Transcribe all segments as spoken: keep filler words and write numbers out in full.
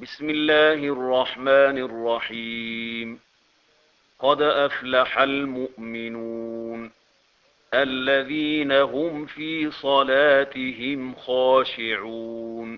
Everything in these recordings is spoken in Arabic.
بسم الله الرحمن الرحيم. قد أفلح المؤمنون الذين هم في صلاتهم خاشعون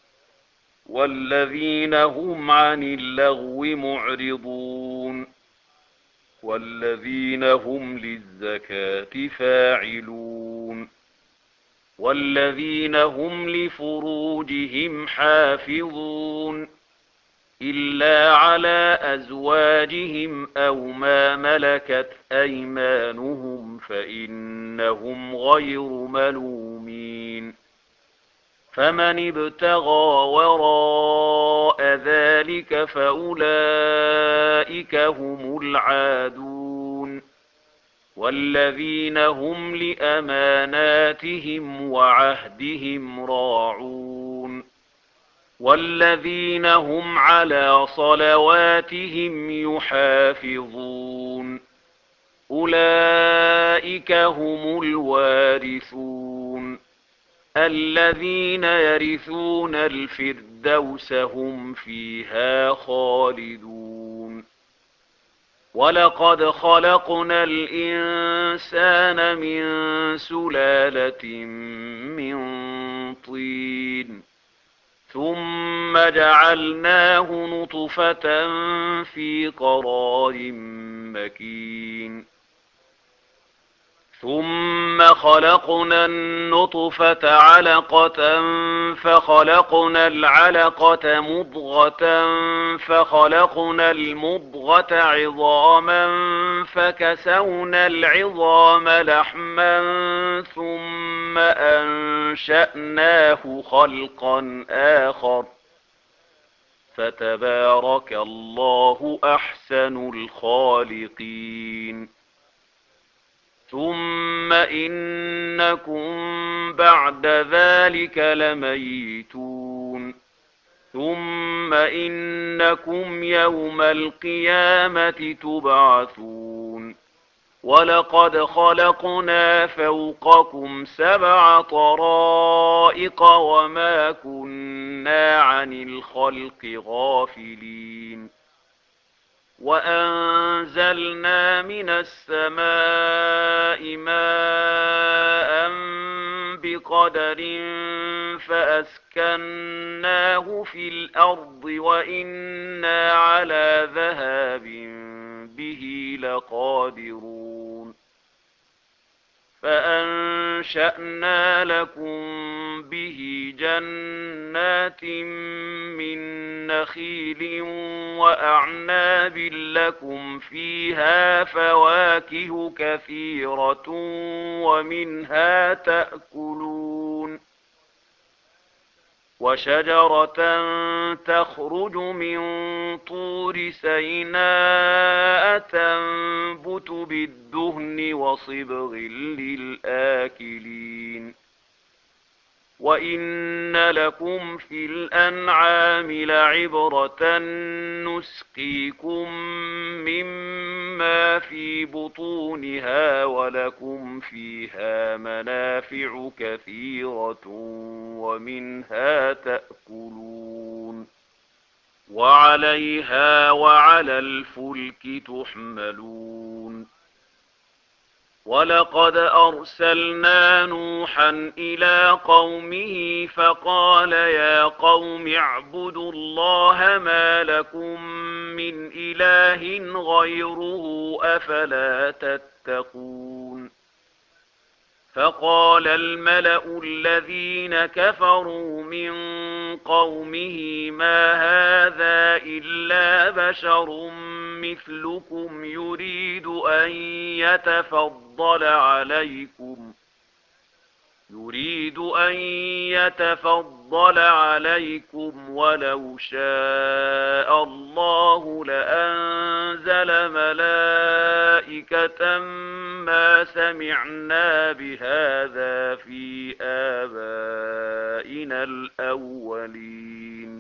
والذين هم عن اللغو معرضون والذين هم للزكاة فاعلون والذين هم لفروجهم حافظون إلا على أزواجهم أو ما ملكت أيمانهم فإنهم غير ملومين. فمن ابتغى وراء ذلك فأولئك هم العادون والذين هم لأماناتهم وعهدهم راعون والذين هم على صلواتهم يحافظون أولئك هم الوارثون الذين يرثون الفردوس هم فيها خالدون. ولقد خلقنا الإنسان من سلالة من طين ثم جعلناه نطفة في قرار مكين ثم خلقنا النطفة علقة فخلقنا العلقة مضغة فخلقنا المضغة عظاما فكسونا العظام لحما ثم أنشأناه خلقا آخر فتبارك الله أحسن الخالقين. ثم إنكم بعد ذلك لميتون ثم إنكم يوم القيامة تبعثون ولقد خلقنا فوقكم سبع طرائق وما كنا عن الخلق غافلين وأنزلنا من السماء ماء بقدر فأسكناه في الأرض وإنا على ذهاب به لقادرون فأنشأنا لكم به جنات من نخيل وأعناب لكم فيها فواكه كثيرة ومنها تأكلون وشجرة تخرج من طور سيناء تنبت بالدهن وصبغ للآكلين وإن لكم في الأنعام لعبرة نسقيكم مما في بطونها ولكم فيها منافع كثيرة ومنها تأكلون وعليها وعلى الفلك تحملون. ولقد أرسلنا نوحا إلى قومه فقال يا قوم اعبدوا الله ما لكم من إله غيره أفلا تتقون. فقال الملأ الذين كفروا من قومه ما هذا إلا بشر مثلكم يريد أن يتفضل عليكم يريد أن يتفضل عليكم ولو شاء الله لأنزل ملائكة ما سمعنا بهذا في آبائنا الأولين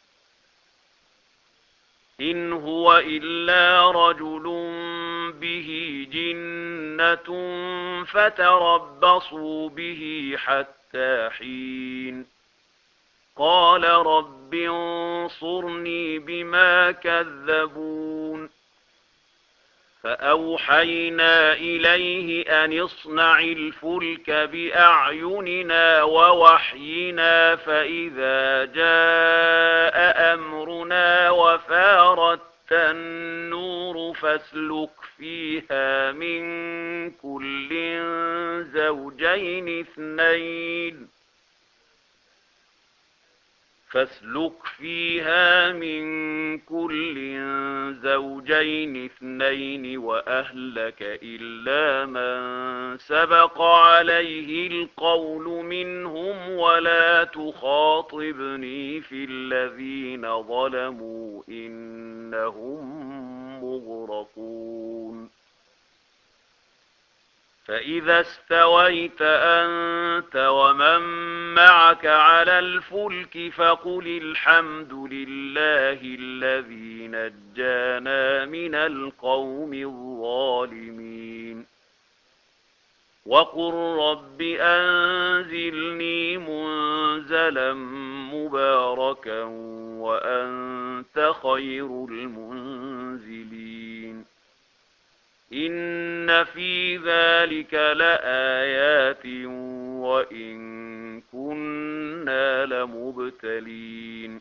إن هو إلا رجل به جنة فتربصوا به حتى حين قال رب انصرني بما كذبون فأوحينا إليه أن اصنع الفلك بأعيننا ووحينا فإذا جاء أمرنا وفارت النور فاسلك فيها من كل زوجين اثنين فاسلك فيها من كل زوجين اثنين وأهلك إلا من سبق عليه القول منهم ولا تخاطبني في الذين ظلموا إنهم مغرقون فإذا استويت أنت ومن معك على الفلك فقل الحمد لله الذي نجانا من القوم الظالمين وقل رب أنزلني منزلا مباركا وأنت خير المنزلين إن في ذلك لآيات وإن كنا لمبتلين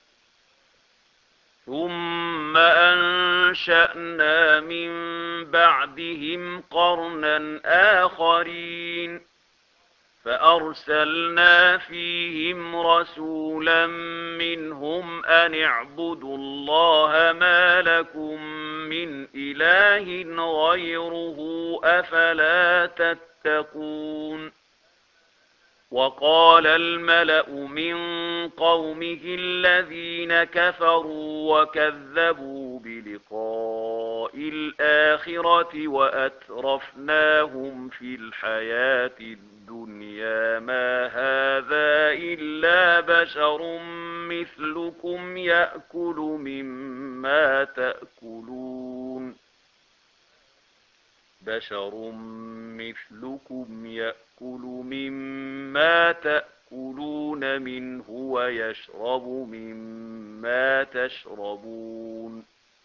ثم أنشأنا من بعدهم قرنا آخرين فأرسلنا فيهم رسولا منهم أن اعبدوا الله ما لكم من إله غيره أفلا تتقون وقال الملأ من قومه الذين كفروا وكذبوا بلقاء الآخرة وأترفناهم في الحياة الدنيا ما هذا إلا بشر مثلكم يأكل مما تأكلون بشر مثلكم يأكل مما تأكلون منه ويشرب مما تشربون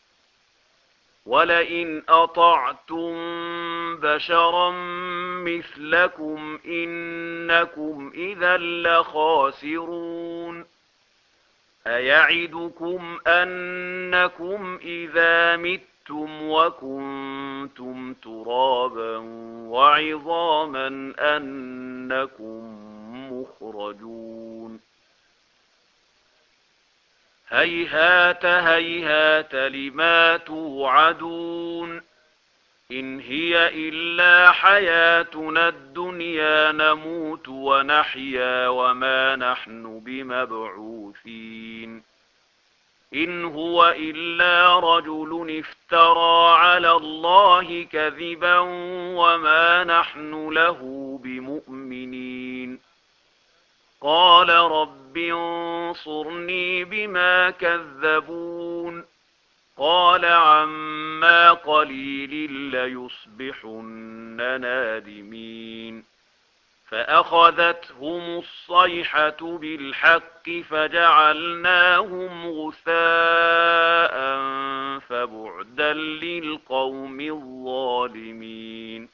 ولئن أطعتم بشرا مثلكم إنكم إذا لخاسرون أيعدكم أنكم إذا متم وكنتم ترابا وعظاما أنكم مخرجون هيهات هيهات لما توعدون إن هي إلا حياتنا الدنيا نموت ونحيا وما نحن بمبعوثين إن هو إلا رجل افترى على الله كذبا وما نحن له بمؤمنين قال رب انصرني بما كذبون قال عما قليل ليصبحن نادمين فأخذتهم الصيحة بالحق فجعلناهم غثاء فبعدا للقوم الظالمين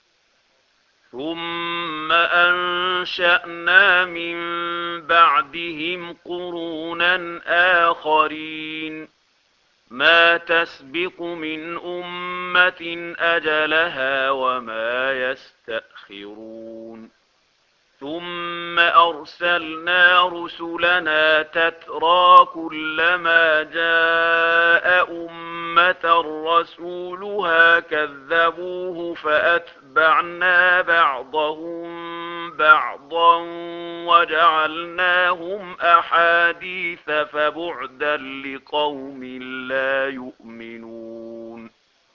ثم أنشأنا من بعدهم قرونا آخرين ما تسبق من أمة أجلها وما يستأخرون ثم أرسلنا رسلنا تترى كلما جاء أمة رسولها كذبوه فأتبعنا بعضهم بعضا وجعلناهم أحاديث فبعدا لقوم لا يؤمنون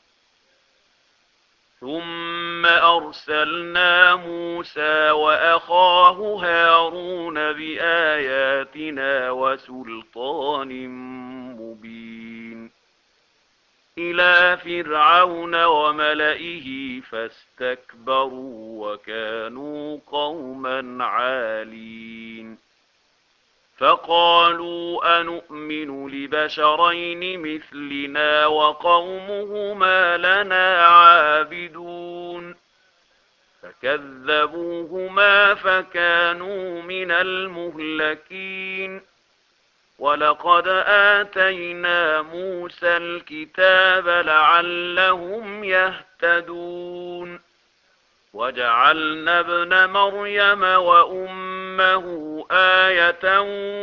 ثم أرسلنا موسى وأخاه هارون بآياتنا وسلطان مبين إلى فرعون وملئه فاستكبروا وكانوا قوما عالين فقالوا أنؤمن لبشرين مثلنا وقومهما لنا عابدون فكذبوهما فكانوا من المهلكين ولقد آتينا موسى الكتاب لعلهم يهتدون وجعلنا ابن مريم وأمه آية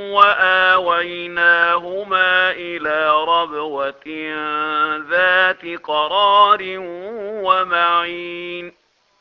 وآويناهما إلى ربوة ذات قرار ومعين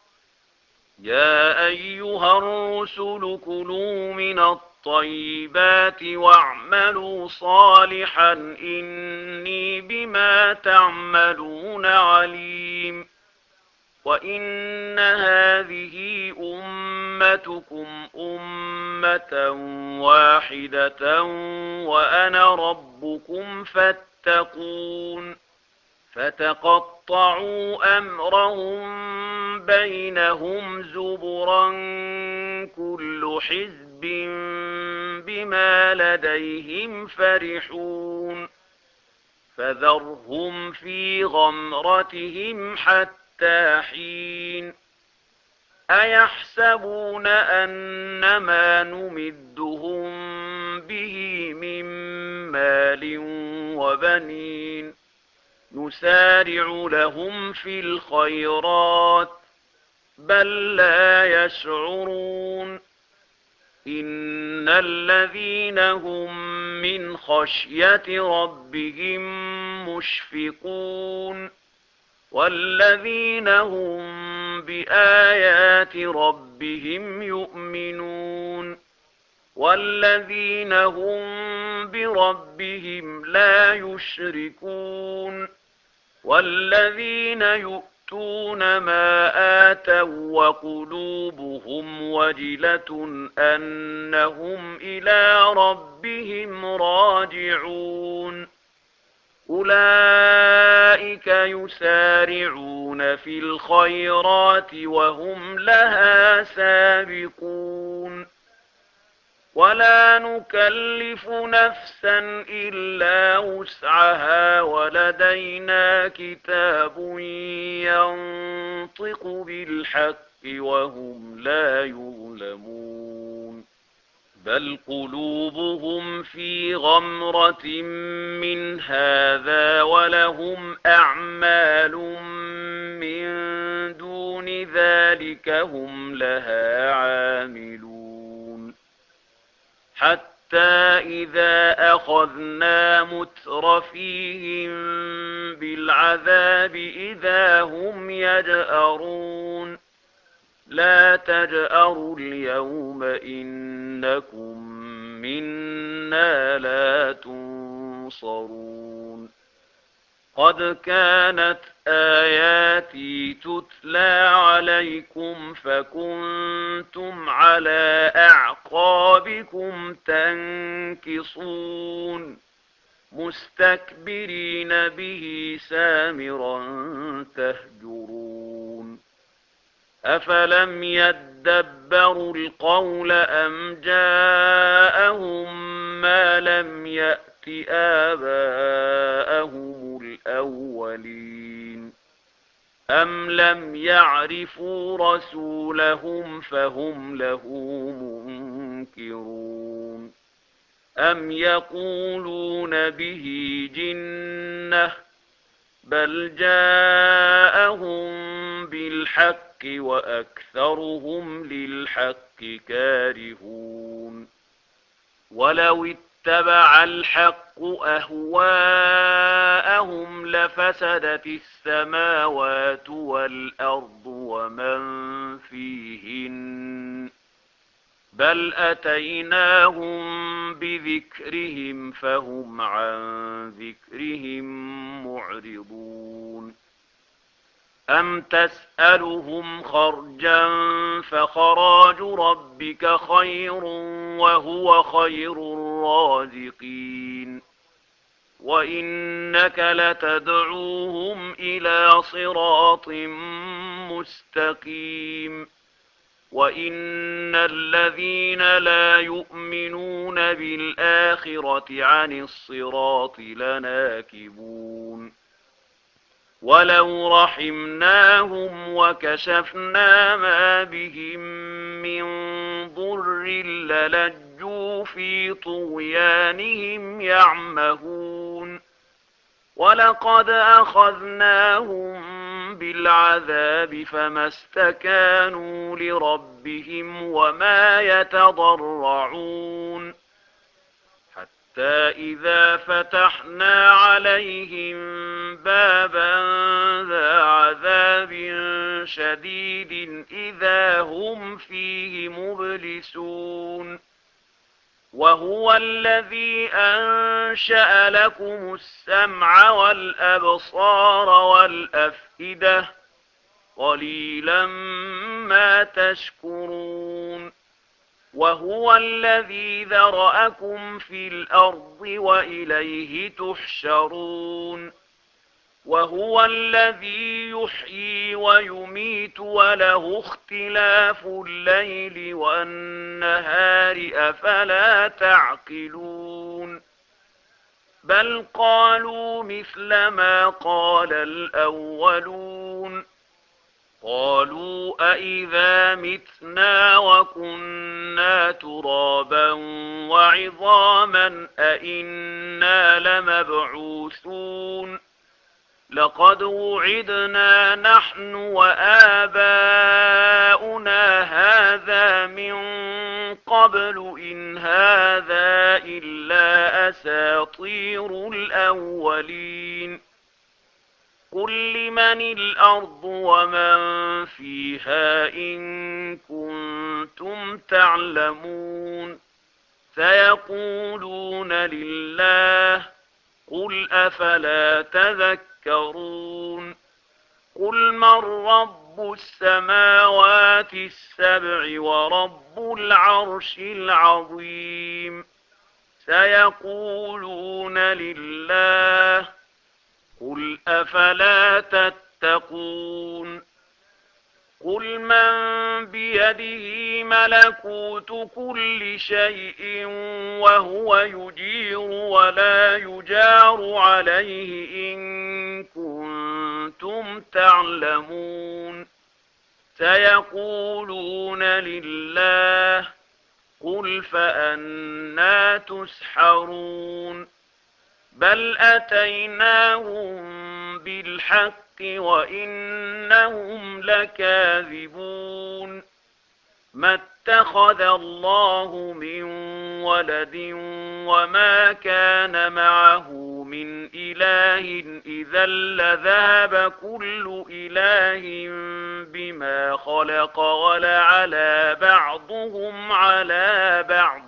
يا أيها الرسل كلوا من الطيبات واعملوا صالحا إني بما تعملون عليم وإن هذه أمتكم أمة واحدة وأنا ربكم فاتقون فتقطعوا أمرهم بينهم زبرا كل حزب بما لديهم فرحون فذرهم في غمرتهم حتى حين أيحسبون أن ما نمدهم به من مال وبنين نسارع لهم في الخيرات بل لا يشعرون إن الذين هم من خشية ربهم مشفقون والذين هم بآيات ربهم يؤمنون والذين هم بربهم لا يشركون والذين يؤتون ما آتوا وقلوبهم وجلة أنهم إلى ربهم راجعون أولئك يسارعون في الخيرات وهم لها سابقون ولا نكلف نفسا إلا وسعها ولدينا كتاب ينطق بالحق وهم لا يظلمون بل قلوبهم في غمرة من هذا ولهم أعمال من دون ذلك هم لها عاملون حتى إذا أخذنا مترفيهم بالعذاب إذا هم يجأرون لا تجأروا اليوم إنكم منا لا تنصرون قد كانت آياتي تتلى عليكم فكنتم على أعقابكم تنكصون مستكبرين به سامرا تهجرون أفلم يدبروا القول أم جاءهم ما لم يأت آباءهم الأولين أم لم يعرفوا رسولهم فهم له منكرون أم يقولون به جنة بل جاءهم بالحق وأكثرهم للحق كارهون ولو اتبع الحق أهواءهم لفسدت السماوات والأرض ومن فيهن بل أتيناهم بذكرهم فهم عن ذكرهم معرضون أم تسألهم خرجا فخراج ربك خير وهو خير الرازقين وإنك لتدعوهم إلى صراط مستقيم وإن الذين لا يؤمنون بالآخرة عن الصراط لناكبون ولو رحمناهم وكشفنا ما بهم من ضر للجوا في طغيانهم يعمهون ولقد أخذناهم بالعذاب فما استكانوا لربهم وما يتضرعون حتى إذا فتحنا عليهم بابا ذا عذاب شديد إذا هم فيه مبلسون وهو الذي أنشأ لكم السمع والأبصار والأفئدة قليلا ما تشكرون وهو الذي ذرأكم في الأرض وإليه تحشرون وهو الذي يحيي ويميت وله اختلاف الليل والنهار أفلا تعقلون بل قالوا مثل ما قال الأولون قالوا أئذا متنا وكنا ترابا وعظاما أئنا لمبعوثون لقد وعدنا نحن وآباؤنا هذا من قبل إن هذا إلا أساطير الأولين قل لمن الأرض ومن فيها إن كنتم تعلمون سيقولون لله قل أفلا تذكرون قل من رب السماوات السبع ورب العرش العظيم سيقولون لله قل أفلا تتقون قل من بيده ملكوت كل شيء وهو يجير ولا يجار عليه إن كنتم تعلمون سيقولون لله قل فأنى تسحرون بل أتيناهم بالحق وإنهم لكاذبون ما اتخذ الله من ولد وما كان معه من إله إذا لذهب كل إله بما خلق ولعلى بعضهم على بعض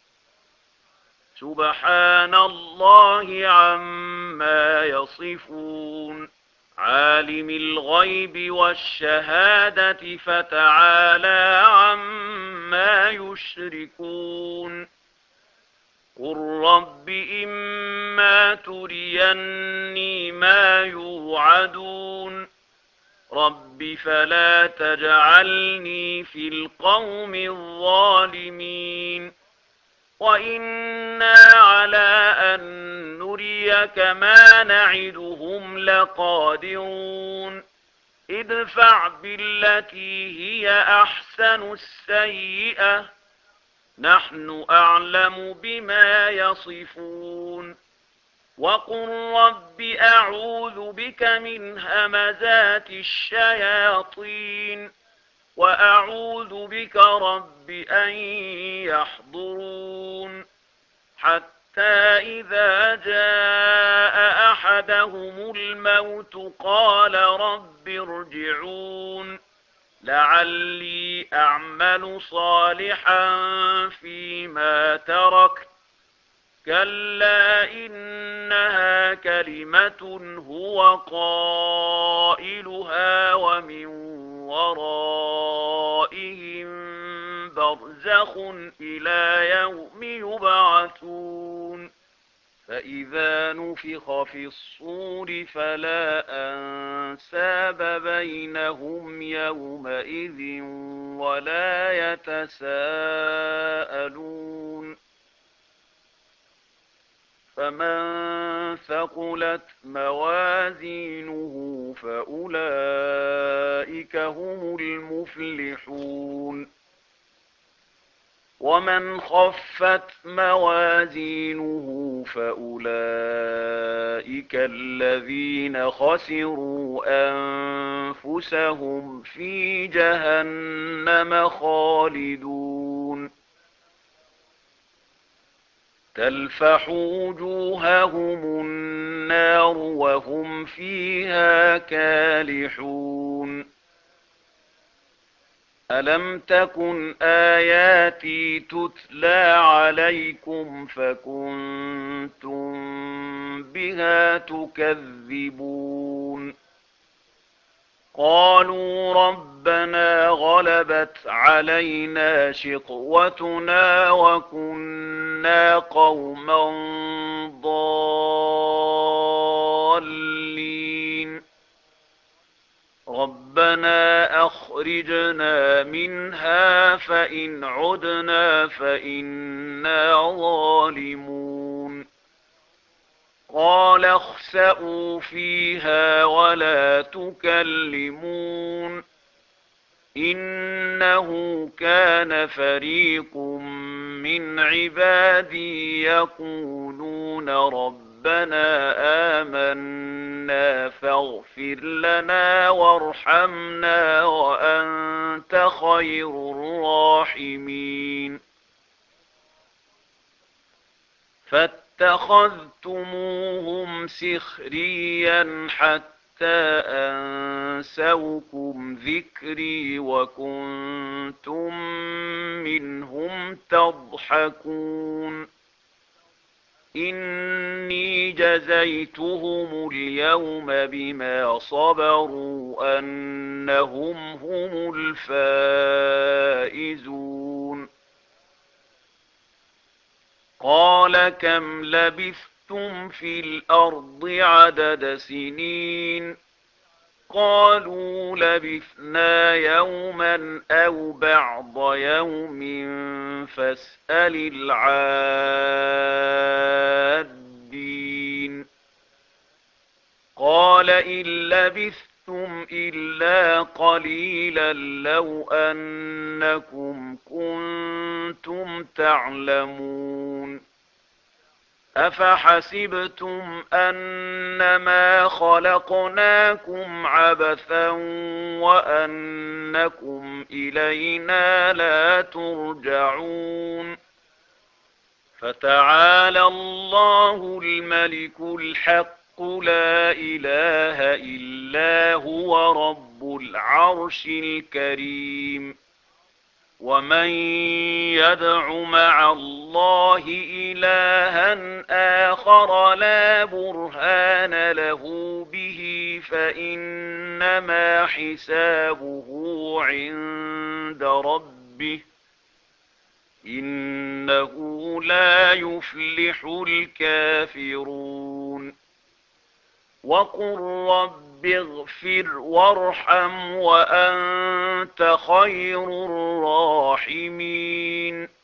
سبحان الله عما يصفون عالم الغيب والشهادة فتعالى عما يشركون قل رب إما تريني ما يوعدون رب فلا تجعلني في القوم الظالمين وإنا على أن نريك ما نعدهم لقادرون ادفع بالتي هي أحسن السيئة نحن أعلم بما يصفون وقل رب أعوذ بك من همزات الشياطين وأعوذ بك رب أن يحضرون حتى إذا جاء أحدهم الموت قال رب ارجعون لعلي أعمل صالحا فيما تركت كلا إنها كلمة هو قائلها ومن ورائهم برزخ إلى يوم يبعثون فإذا نفخ في الصور فلا أنساب بينهم يومئذ ولا يتساءلون فمن ثقلت موازينه فأولئك هم المفلحون ومن خفت موازينه فأولئك الذين خسروا أنفسهم في جهنم خالدون تلفح وجوههم النار وهم فيها كالحون ألم تكن آياتي تتلى عليكم فكنتم بها تكذبون قالوا ربنا غلبت علينا شقوتنا وكنا قوما ضالين ربنا أخرجنا منها فإن عدنا فإنا ظالمون قال اخسئوا فيها ولا تكلمون إنه كان فريق من عبادي يقولون ربنا آمنا فاغفر لنا وارحمنا وأنت خير الراحمين فاتخذتموهم سخريا حتى أنسوكم ذكري وكنتم منهم تضحكون إني جزيتهم اليوم بما صبروا أنهم هم الفائزون قال كم لبثتم في الأرض عدد سنين قالوا لبثنا يوما أو بعض يوم فاسأل العادين قال إن لبثتم إلا قليلا لو أنكم كنتم تعلمون أفحسبتم أنما خلقناكم عبثا وأنكم إلينا لا ترجعون فتعالى الله الملك الحق لا إله إلا هو رب العرش الكريم ومن يدع مع الله إلها آخر لا برهان له به فإنما حسابه عند ربه إنه لا يفلح الكافرون وقل رب اغفر وارحم وأنت خير الراحمين